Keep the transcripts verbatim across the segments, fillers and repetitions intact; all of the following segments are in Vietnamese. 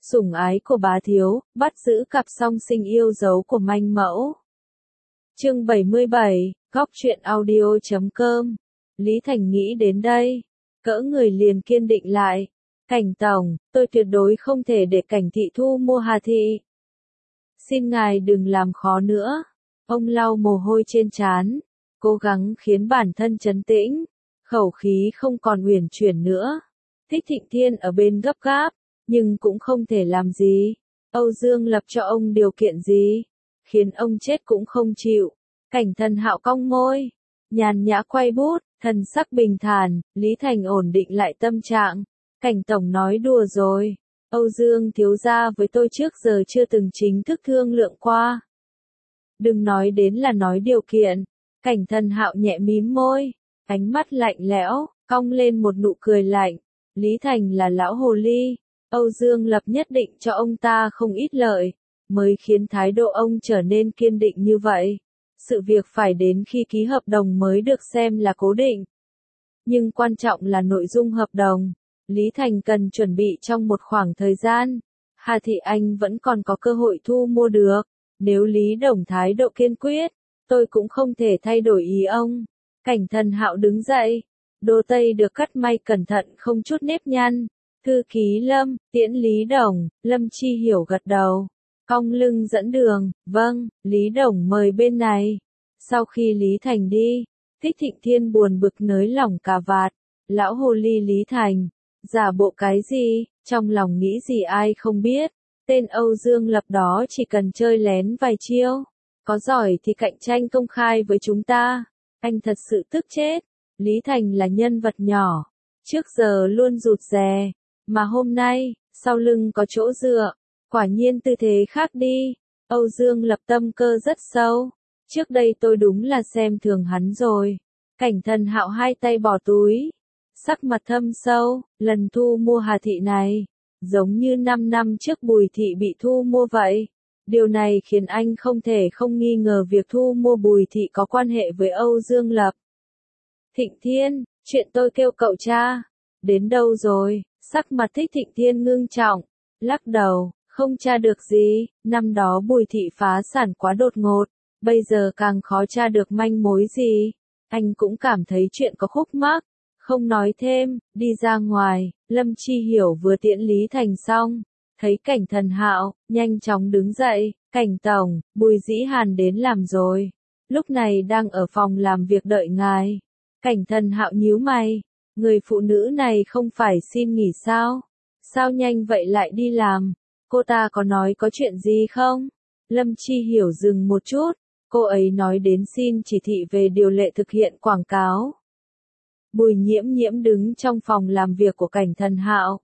sủng ái của bá thiếu, bắt giữ cặp song sinh yêu dấu của manh mẫu. Chương bảy mươi bảy, góc truyện audio chấm com. Lý Thành nghĩ đến đây, cỡ người liền kiên định lại. Cảnh tổng, tôi tuyệt đối không thể để Cảnh thị thu mua Hà thị. Xin ngài đừng làm khó nữa. Ông lau mồ hôi trên trán, cố gắng khiến bản thân trấn tĩnh, khẩu khí không còn uyển chuyển nữa. Thích Thịnh Thiên ở bên gấp gáp, nhưng cũng không thể làm gì. Âu Dương lập cho ông điều kiện gì, khiến ông chết cũng không chịu. Cảnh Thần Hạo cong môi, nhàn nhã quay bút, thần sắc bình thản. Lý Thành ổn định lại tâm trạng. Cảnh tổng nói đùa rồi. Âu Dương thiếu gia với tôi trước giờ chưa từng chính thức thương lượng qua. Đừng nói đến là nói điều kiện. Cảnh Thần Hạo nhẹ mím môi, ánh mắt lạnh lẽo, cong lên một nụ cười lạnh. Lý Thành là lão hồ ly, Âu Dương Lập nhất định cho ông ta không ít lợi, mới khiến thái độ ông trở nên kiên định như vậy. Sự việc phải đến khi ký hợp đồng mới được xem là cố định. Nhưng quan trọng là nội dung hợp đồng. Lý Thành cần chuẩn bị trong một khoảng thời gian. Hà Thị Anh vẫn còn có cơ hội thu mua được. Nếu Lý Đồng thái độ kiên quyết, tôi cũng không thể thay đổi ý ông. Cảnh Thần Hạo đứng dậy. Đồ tây được cắt may cẩn thận không chút nếp nhăn. Thư ký Lâm, tiễn Lý Đồng. Lâm Chi Hiểu gật đầu, cong lưng dẫn đường. Vâng, Lý Đồng mời bên này. Sau khi Lý Thành đi, Thích Thịnh Thiên buồn bực nới lỏng cà vạt. Lão hồ ly Lý Thành, giả bộ cái gì, trong lòng nghĩ gì ai không biết. Tên Âu Dương Lập đó chỉ cần chơi lén vài chiêu, có giỏi thì cạnh tranh công khai với chúng ta. Anh thật sự tức chết. Lý Thành là nhân vật nhỏ, trước giờ luôn rụt rè, mà hôm nay, sau lưng có chỗ dựa, quả nhiên tư thế khác đi. Âu Dương Lập tâm cơ rất sâu, trước đây tôi đúng là xem thường hắn rồi. Cảnh Thần Hạo hai tay bỏ túi, sắc mặt thâm sâu. Lần thu mua Hà Thị này, giống như năm năm trước Bùi Thị bị thu mua vậy. Điều này khiến anh không thể không nghi ngờ việc thu mua Bùi Thị có quan hệ với Âu Dương Lập. Thịnh Thiên, chuyện tôi kêu cậu tra, đến đâu rồi? Sắc mặt Thích Thịnh Thiên ngưng trọng, lắc đầu, không tra được gì. Năm đó Bùi Thị phá sản quá đột ngột, bây giờ càng khó tra được manh mối gì. Anh cũng cảm thấy chuyện có khúc mắc, không nói thêm. Đi ra ngoài, Lâm Chi Hiểu vừa tiễn Lý Thành xong, thấy Cảnh Thần Hạo, nhanh chóng đứng dậy. Cảnh tổng, Bùi Dĩ Hàn đến làm rồi, lúc này đang ở phòng làm việc đợi ngài. Cảnh Thần Hạo nhíu mày, người phụ nữ này không phải xin nghỉ sao? Sao nhanh vậy lại đi làm? Cô ta có nói có chuyện gì không? Lâm Chi Hiểu dừng một chút, cô ấy nói đến xin chỉ thị về điều lệ thực hiện quảng cáo. Bùi Nhiễm Nhiễm đứng trong phòng làm việc của Cảnh Thần Hạo,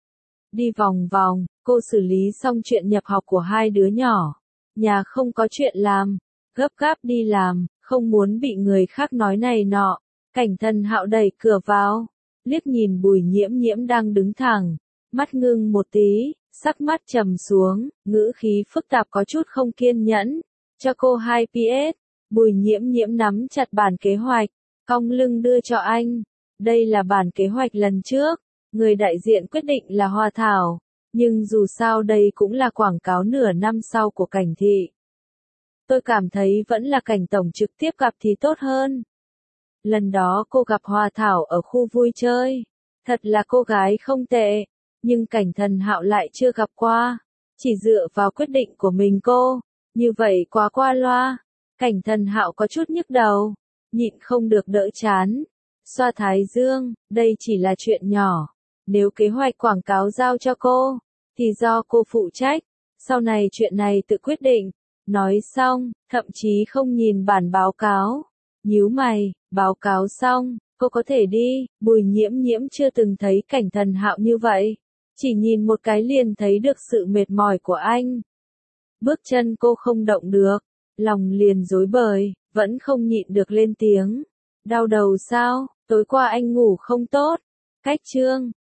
đi vòng vòng. Cô xử lý xong chuyện nhập học của hai đứa nhỏ, nhà không có chuyện làm, gấp gáp đi làm, không muốn bị người khác nói này nọ. Cảnh Thần Hạo đẩy cửa vào, liếc nhìn Bùi Nhiễm Nhiễm đang đứng thẳng, mắt ngưng một tí, sắc mắt trầm xuống, ngữ khí phức tạp có chút không kiên nhẫn. Cho cô hai pê ét. Bùi Nhiễm Nhiễm nắm chặt bản kế hoạch, cong lưng đưa cho anh. Đây là bản kế hoạch lần trước, người đại diện quyết định là Hoa Thảo, nhưng dù sao đây cũng là quảng cáo nửa năm sau của Cảnh thị. Tôi cảm thấy vẫn là Cảnh tổng trực tiếp gặp thì tốt hơn. Lần đó cô gặp Hoa Thảo ở khu vui chơi, thật là cô gái không tệ, nhưng Cảnh Thần Hạo lại chưa gặp qua, chỉ dựa vào quyết định của mình cô, như vậy quá qua loa. Cảnh Thần Hạo có chút nhức đầu, nhịn không được đỡ chán, xoa thái dương. Đây chỉ là chuyện nhỏ, nếu kế hoạch quảng cáo giao cho cô, thì do cô phụ trách, sau này chuyện này tự quyết định. Nói xong, thậm chí không nhìn bản báo cáo, nhíu mày. Báo cáo xong, cô có thể đi. Bùi Nhiễm Nhiễm chưa từng thấy Cảnh Thần Hạo như vậy, chỉ nhìn một cái liền thấy được sự mệt mỏi của anh. Bước chân cô không động được, lòng liền rối bời, vẫn không nhịn được lên tiếng. Đau đầu sao? Tối qua anh ngủ không tốt. Cách chương,